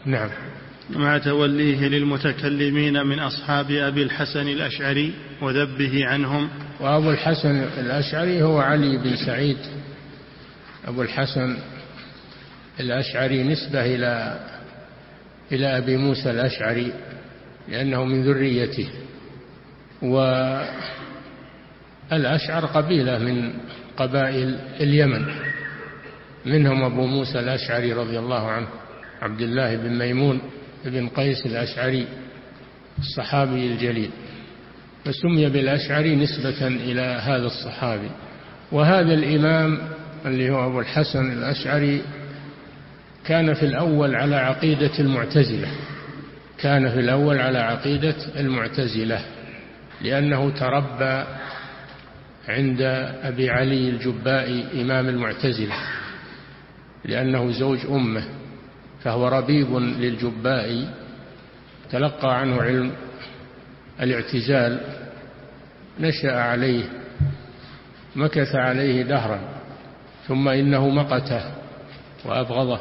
نعم. مع توليه للمتكلمين من أصحاب أبي الحسن الأشعري وذبه عنهم. وأبو الحسن الأشعري هو علي بن سعيد أبو الحسن الأشعري، نسبة إلى أبي موسى الأشعري لأنه من ذريته. والأشعر قبيلة من قبائل اليمن، منهم أبو موسى الأشعري رضي الله عنه عبد الله بن ميمون بن قيس الأشعري الصحابي الجليل، فسمي بالأشعري نسبة إلى هذا الصحابي. وهذا الإمام اللي هو أبو الحسن الأشعري كان في الأول على عقيدة المعتزلة، كان في الأول على عقيدة المعتزلة لأنه تربى عند أبي علي الجبائي إمام المعتزلة، لأنه زوج أمه، فهو ربيب للجبائي، تلقى عنه علم الاعتزال، نشأ عليه، مكث عليه دهرا، ثم إنه مقته وأبغضه.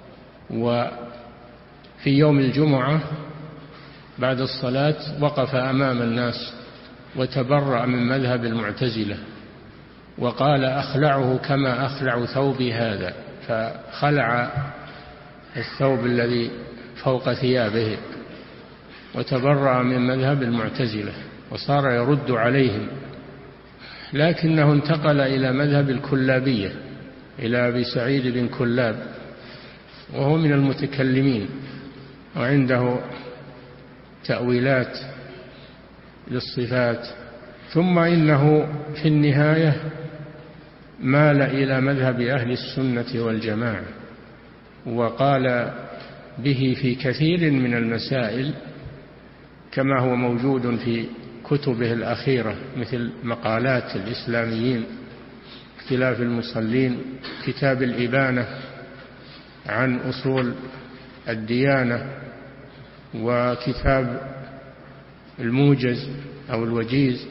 وفي يوم الجمعة بعد الصلاة وقف أمام الناس وتبرأ من مذهب المعتزلة وقال: أخلعه كما أخلع ثوبي هذا، فخلع الثوب الذي فوق ثيابه وتبرأ من مذهب المعتزلة وصار يرد عليهم. لكنه انتقل إلى مذهب الكلابية، إلى أبي سعيد بن كلاب، وهو من المتكلمين وعنده تأويلات للصفات. ثم إنه في النهاية مال إلى مذهب أهل السنة والجماعة، وقال به في كثير من المسائل كما هو موجود في كتبه الأخيرة، مثل مقالات الإسلاميين، اختلاف المصلين، كتاب الإبانة عن أصول الديانة، وكتاب الموجز أو الوجيز.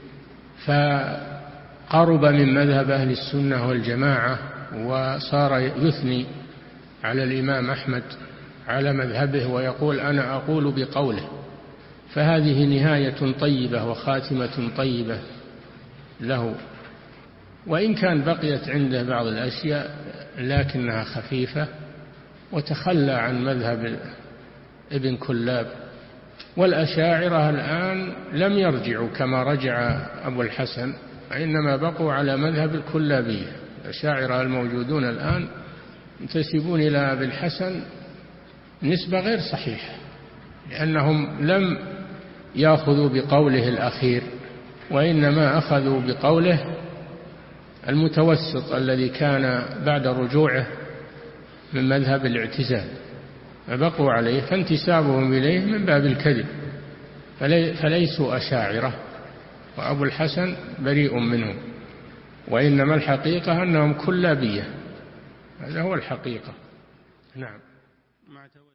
فقرب من مذهب أهل السنة والجماعة، وصار يثني على الإمام أحمد على مذهبه ويقول: أنا أقول بقوله. فهذه نهاية طيبة وخاتمة طيبة له، وإن كان بقيت عنده بعض الأشياء لكنها خفيفة، وتخلى عن مذهب ابن كلاب. والأشاعرة الآن لم يرجعوا كما رجع أبو الحسن، إنما بقوا على مذهب الكلابية. الأشاعرة الموجودون الآن ينتسبون إلى أبي الحسن نسبة غير صحيحة، لأنهم لم يأخذوا بقوله الأخير، وإنما أخذوا بقوله المتوسط الذي كان بعد رجوعه من مذهب الاعتزال، فبقوا عليه، فانتسابهم إليه من باب الكذب، فليسوا أشاعرة، وأبو الحسن بريء منهم، وإنما الحقيقة أنهم كلابية، هذا هو الحقيقة. نعم.